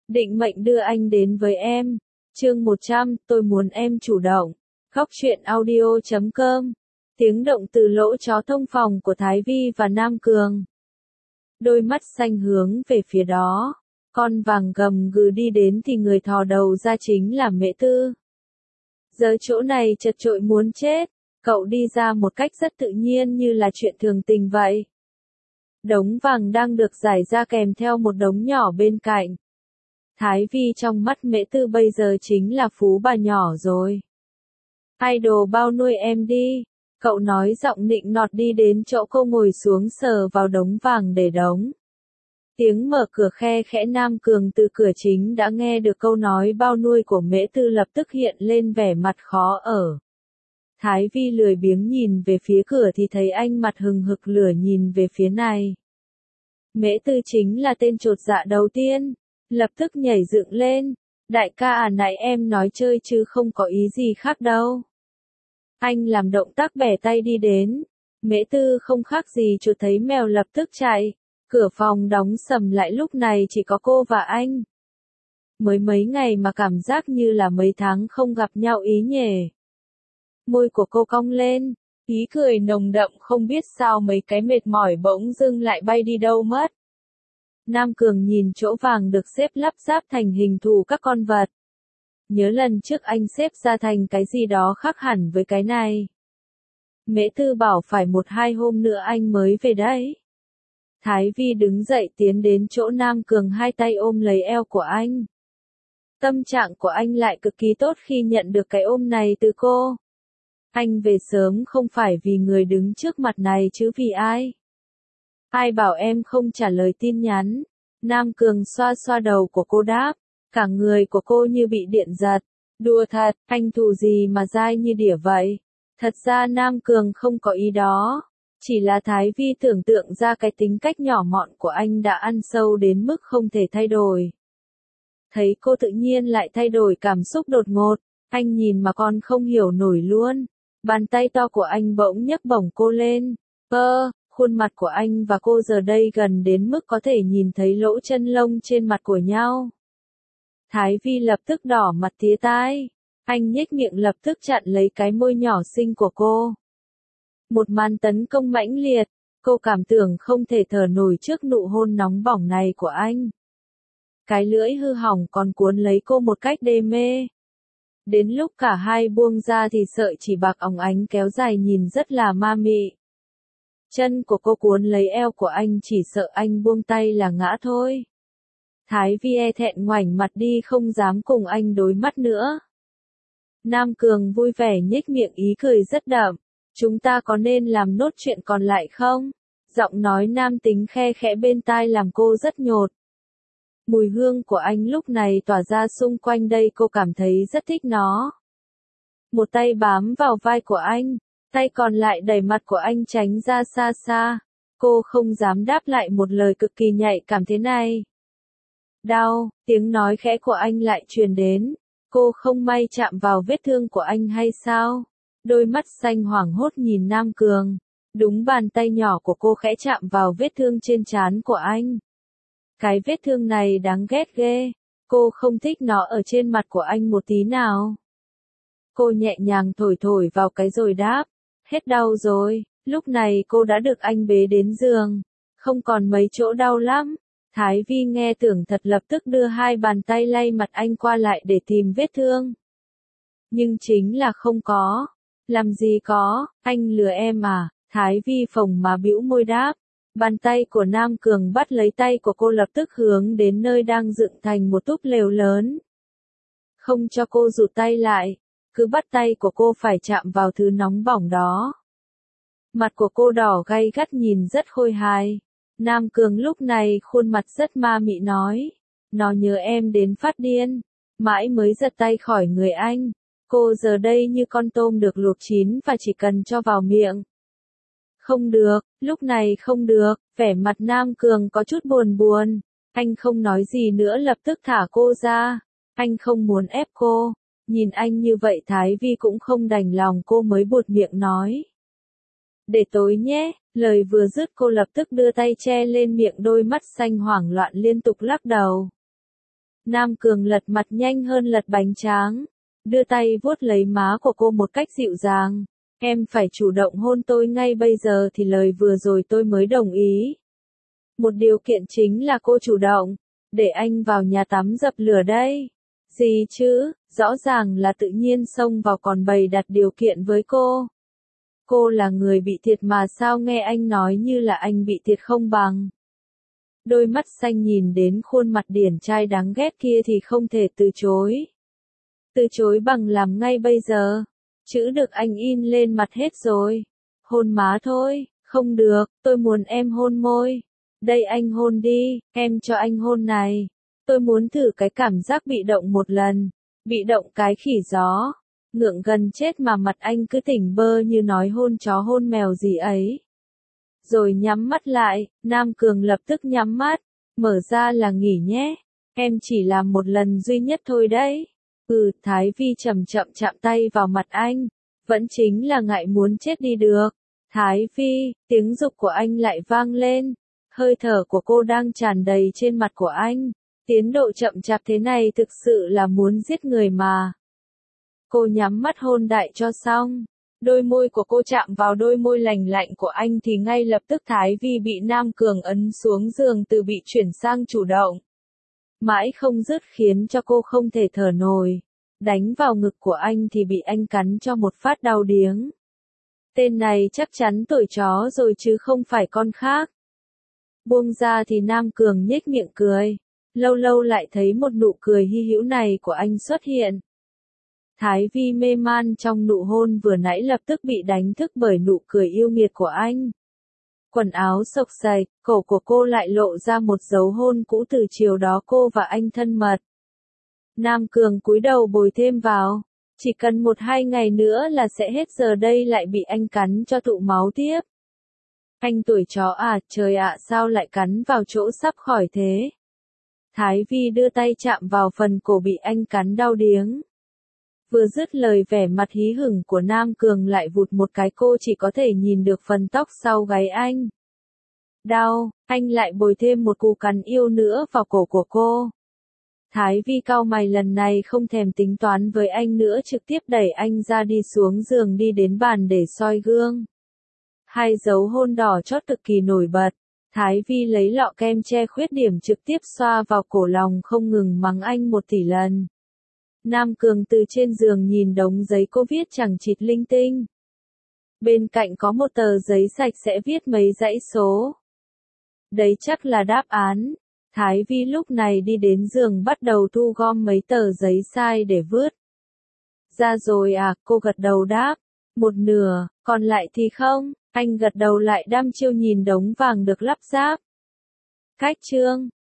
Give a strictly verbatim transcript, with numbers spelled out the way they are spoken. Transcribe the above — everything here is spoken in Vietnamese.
Định mệnh đưa anh đến với em. Chương một trăm, tôi muốn em chủ động. Góc truyện audio chấm com. Tiếng động từ lỗ chó thông phòng của Thái Vi và Nam Cường. Đôi mắt xanh hướng về phía đó. Con vàng gầm gừ đi đến thì người thò đầu ra chính là Mễ Tư. Giờ chỗ này chật chội muốn chết. Cậu đi ra một cách rất tự nhiên như là chuyện thường tình vậy. Đống vàng đang được rải ra kèm theo một đống nhỏ bên cạnh. Thái Vi trong mắt Mễ Tư bây giờ chính là phú bà nhỏ rồi. Idol bao nuôi em đi. Cậu nói giọng nịnh nọt đi đến chỗ cô ngồi xuống sờ vào đống vàng để đống. Tiếng mở cửa khe khẽ. Nam Cường từ cửa chính đã nghe được câu nói bao nuôi của Mễ Tư, lập tức hiện lên vẻ mặt khó ở. Thái Vi lười biếng nhìn về phía cửa thì thấy anh mặt hừng hực lửa nhìn về phía này. Mễ Tư chính là tên chột dạ đầu tiên, lập tức nhảy dựng lên. Đại ca à, nãy em nói chơi chứ không có ý gì khác đâu. Anh làm động tác bẻ tay đi đến. Mễ Tư không khác gì chuột thấy mèo lập tức chạy. Cửa phòng đóng sầm lại, lúc này chỉ có cô và anh. Mới mấy ngày mà cảm giác như là mấy tháng không gặp nhau ý nhỉ. Môi của cô cong lên, ý cười nồng đậm, không biết sao mấy cái mệt mỏi bỗng dưng lại bay đi đâu mất. Nam Cường nhìn chỗ vàng được xếp lắp ráp thành hình thù các con vật. Nhớ lần trước anh xếp ra thành cái gì đó khác hẳn với cái này. Mễ Tư bảo phải một hai hôm nữa anh mới về đấy. Thái Vi đứng dậy tiến đến chỗ Nam Cường, hai tay ôm lấy eo của anh. Tâm trạng của anh lại cực kỳ tốt khi nhận được cái ôm này từ cô. Anh về sớm không phải vì người đứng trước mặt này chứ vì ai? Ai bảo em không trả lời tin nhắn? Nam Cường xoa xoa đầu của cô đáp. Cả người của cô như bị điện giật. Đùa thật, anh thù gì mà dai như đỉa vậy? Thật ra Nam Cường không có ý đó. Chỉ là Thái Vi tưởng tượng ra cái tính cách nhỏ mọn của anh đã ăn sâu đến mức không thể thay đổi. Thấy cô tự nhiên lại thay đổi cảm xúc đột ngột, anh nhìn mà còn không hiểu nổi luôn. Bàn tay to của anh bỗng nhấc bổng cô lên. Ơ, khuôn mặt của anh và cô giờ đây gần đến mức có thể nhìn thấy lỗ chân lông trên mặt của nhau. Thái Vi lập tức đỏ mặt tía tai. Anh nhếch miệng lập tức chặn lấy cái môi nhỏ xinh của cô. Một màn tấn công mãnh liệt, cô cảm tưởng không thể thở nổi trước nụ hôn nóng bỏng này của anh. Cái lưỡi hư hỏng còn cuốn lấy cô một cách đê mê. Đến lúc cả hai buông ra thì sợi chỉ bạc óng ánh kéo dài nhìn rất là ma mị. Chân của cô cuốn lấy eo của anh, chỉ sợ anh buông tay là ngã thôi. Thái Vi e thẹn ngoảnh mặt đi, không dám cùng anh đối mắt nữa. Nam Cường vui vẻ nhếch miệng, ý cười rất đậm. Chúng ta có nên làm nốt chuyện còn lại không? Giọng nói nam tính khe khẽ bên tai làm cô rất nhột. Mùi hương của anh lúc này tỏa ra xung quanh đây, cô cảm thấy rất thích nó. Một tay bám vào vai của anh, tay còn lại đẩy mặt của anh tránh ra xa xa. Cô không dám đáp lại một lời cực kỳ nhạy cảm thế này. Đau, tiếng nói khẽ của anh lại truyền đến. Cô không may chạm vào vết thương của anh hay sao? Đôi mắt xanh hoảng hốt nhìn Nam Cường. Đúng, bàn tay nhỏ của cô khẽ chạm vào vết thương trên trán của anh. Cái vết thương này đáng ghét ghê. Cô không thích nó ở trên mặt của anh một tí nào. Cô nhẹ nhàng thổi thổi vào cái rồi đáp. Hết đau rồi. Lúc này cô đã được anh bế đến giường. Không còn mấy chỗ đau lắm. Thái Vi nghe tưởng thật, lập tức đưa hai bàn tay lay mặt anh qua lại để tìm vết thương. Nhưng chính là không có. Làm gì có, anh lừa em à? Thái Vi phồng mà bĩu môi đáp. Bàn tay của Nam Cường bắt lấy tay của cô, lập tức hướng đến nơi đang dựng thành một túp lều lớn. Không cho cô rụt tay lại, cứ bắt tay của cô phải chạm vào thứ nóng bỏng đó. Mặt của cô đỏ gay gắt nhìn rất khôi hài. Nam Cường lúc này khuôn mặt rất ma mị nói. Nó nhớ em đến phát điên. Mãi mới giật tay khỏi người anh. Cô giờ đây như con tôm được luộc chín và chỉ cần cho vào miệng. Không được, lúc này không được, vẻ mặt Nam Cường có chút buồn buồn. Anh không nói gì nữa, lập tức thả cô ra. Anh không muốn ép cô. Nhìn anh như vậy Thái Vi cũng không đành lòng, cô mới buột miệng nói. Để tối nhé, lời vừa dứt cô lập tức đưa tay che lên miệng, đôi mắt xanh hoảng loạn liên tục lắc đầu. Nam Cường lật mặt nhanh hơn lật bánh tráng, đưa tay vuốt lấy má của cô một cách dịu dàng. Em phải chủ động hôn tôi ngay bây giờ thì lời vừa rồi tôi mới đồng ý. Một điều kiện chính là cô chủ động, để anh vào nhà tắm dập lửa đây. Gì chứ, rõ ràng là tự nhiên xông vào còn bày đặt điều kiện với cô. Cô là người bị thiệt mà sao nghe anh nói như là anh bị thiệt không bằng. Đôi mắt xanh nhìn đến khuôn mặt điển trai đáng ghét kia thì không thể từ chối. Từ chối bằng làm ngay bây giờ. Chữ được anh in lên mặt hết rồi. Hôn má thôi, không được, tôi muốn em hôn môi. Đây anh hôn đi, em cho anh hôn này. Tôi muốn thử cái cảm giác bị động một lần. Bị động cái khỉ gió. Ngượng gần chết mà mặt anh cứ tỉnh bơ như nói hôn chó hôn mèo gì ấy. Rồi nhắm mắt lại, Nam Cường lập tức nhắm mắt. Mở ra là nghỉ nhé. Em chỉ làm một lần duy nhất thôi đấy. Ừ, Thái Vi chậm chậm chạm tay vào mặt anh. Vẫn chính là ngại muốn chết đi được. Thái Vi, tiếng dục của anh lại vang lên. Hơi thở của cô đang tràn đầy trên mặt của anh. Tiến độ chậm chạp thế này thực sự là muốn giết người mà. Cô nhắm mắt hôn đại cho xong. Đôi môi của cô chạm vào đôi môi lành lạnh của anh thì ngay lập tức Thái Vi bị Nam Cường ấn xuống giường từ bị chuyển sang chủ động. Mãi không dứt khiến cho cô không thể thở nổi. Đánh vào ngực của anh thì bị anh cắn cho một phát đau điếng. Tên này chắc chắn tội chó rồi chứ không phải con khác. Buông ra thì Nam Cường nhếch miệng cười. Lâu lâu lại thấy một nụ cười hy hữu này của anh xuất hiện. Thái Vi mê man trong nụ hôn vừa nãy lập tức bị đánh thức bởi nụ cười yêu nghiệt của anh. Quần áo xộc xạch, cổ của cô lại lộ ra một dấu hôn cũ từ chiều đó cô và anh thân mật. Nam Cường cúi đầu bồi thêm vào. Chỉ cần một hai ngày nữa là sẽ hết giờ đây lại bị anh cắn cho tụ máu tiếp. Anh tuổi chó à, trời ạ sao lại cắn vào chỗ sắp khỏi thế. Thái Vi đưa tay chạm vào phần cổ bị anh cắn đau điếng. Vừa dứt lời vẻ mặt hí hửng của Nam Cường lại vụt một cái cô chỉ có thể nhìn được phần tóc sau gáy anh. Đau, anh lại bồi thêm một cú cắn yêu nữa vào cổ của cô. Thái Vi cau mày lần này không thèm tính toán với anh nữa trực tiếp đẩy anh ra đi xuống giường đi đến bàn để soi gương. Hai dấu hôn đỏ chót cực kỳ nổi bật. Thái Vi lấy lọ kem che khuyết điểm trực tiếp xoa vào cổ lòng không ngừng mắng anh một tỷ lần. Nam Cường từ trên giường nhìn đống giấy cô viết chẳng chịt linh tinh. Bên cạnh có một tờ giấy sạch sẽ viết mấy dãy số. Đấy chắc là đáp án. Thái Vi lúc này đi đến giường bắt đầu thu gom mấy tờ giấy sai để vứt. Ra rồi à, cô gật đầu đáp. Một nửa, còn lại thì không. Anh gật đầu lại đăm chiêu nhìn đống vàng được lắp ráp. Cách chương